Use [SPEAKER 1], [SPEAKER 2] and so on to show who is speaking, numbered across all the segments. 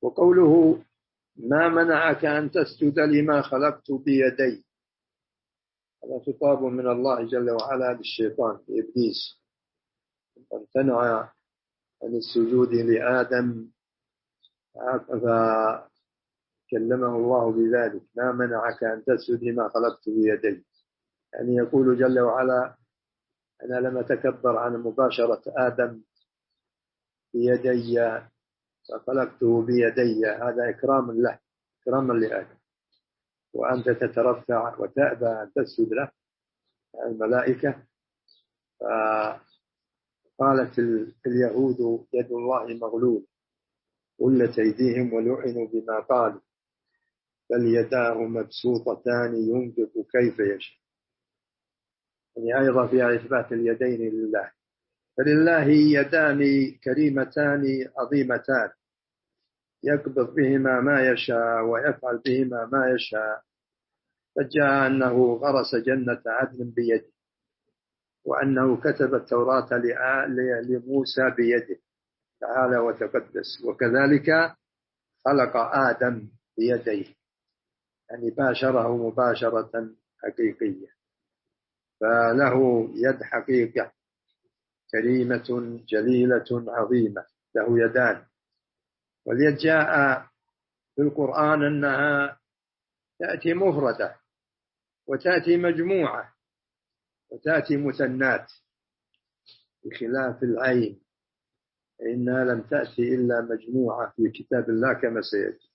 [SPEAKER 1] وقوله ما منعك أن تسجد لما خلقت بيدي، هذا خطاب من الله جل وعلا للشيطان لإبليس، امتنع عن السجود لآدم فكلمه الله بذلك، ما منعك أن تسجد لما خلقت بيدي، يعني يقول جل وعلا أنا لم أتكبر عن مباشرة آدم بيدي فخلقته بيدي، هذا إكرام له، إكراما لآدم، وأنت تترفع وتأبى أن تسجد له الملائكة. فقالت اليهود يد الله مغلول غلت أيديهم ولعنوا بما قالوا بل يداه مبسوطتان ينفق كيف يشاء، يعني أيضا فيها إثبات اليدين لله، فلله يدان كريمتان عظيمتان يقبض بهما ما يشاء ويفعل بهما ما يشاء. فجاء أنه غرس جنة عدن بيده، وأنه كتب التوراة لموسى بيده تعالى وتقدس، وكذلك خلق آدم بيديه، يعني باشره مباشرة حقيقية، فله يد حقيقة كريمة جليلة عظيمة، له يدان. واليد جاء في القرآن أنها تأتي مفردة وتأتي مجموعة وتأتي مثنات، بخلاف العين إنها لم تأتي إلا مجموعة في كتاب الله كما سيأتي.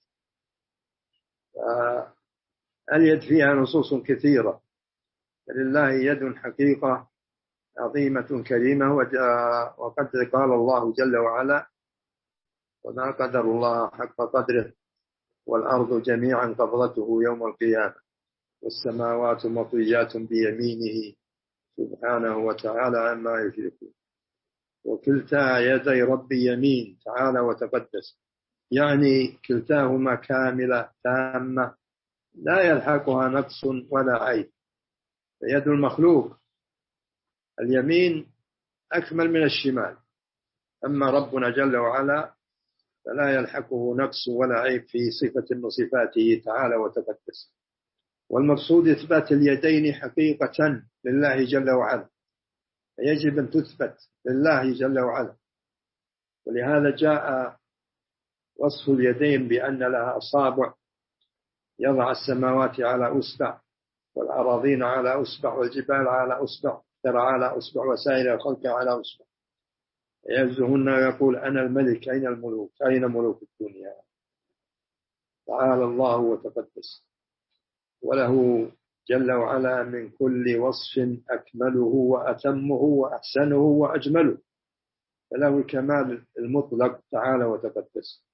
[SPEAKER 1] اليد فيها نصوص كثيرة، لله يد حقيقة عظيمة كريمة، وقد قال الله جل وعلا وما قدر الله حق قدره والأرض جميعا قبضته يوم القيامة والسماوات مطويات بيمينه سبحانه وتعالى عما يشركون، وكلتا يدي ربي يمين تعالى وتقدس، يعني كلتاهما كاملة تامة لا يلحقها نقص ولا عيب. فيد المخلوق اليمين أكمل من الشمال، أما ربنا جل وعلا فلا يلحقه نقص ولا عيب في صفة من صفاته تعالى وتقدس. والمقصود إثبات اليدين حقيقة لله جل وعلا، يجب أن تثبت لله جل وعلا، ولهذا جاء وصف اليدين بأن لها أصابع يضع السماوات على أصبع والأراضين على أصبع والجبال على أصبع ترى على أصبع وسائر الخلق على أصبع، يعزهن ويقول أنا الملك أين الملوك أين ملوك الدنيا تعالى الله وتقدس. وله جل وعلا من كل وصف أكمله وأتمه وأحسنه وأجمله، فله الكمال المطلق تعالى وتقدس.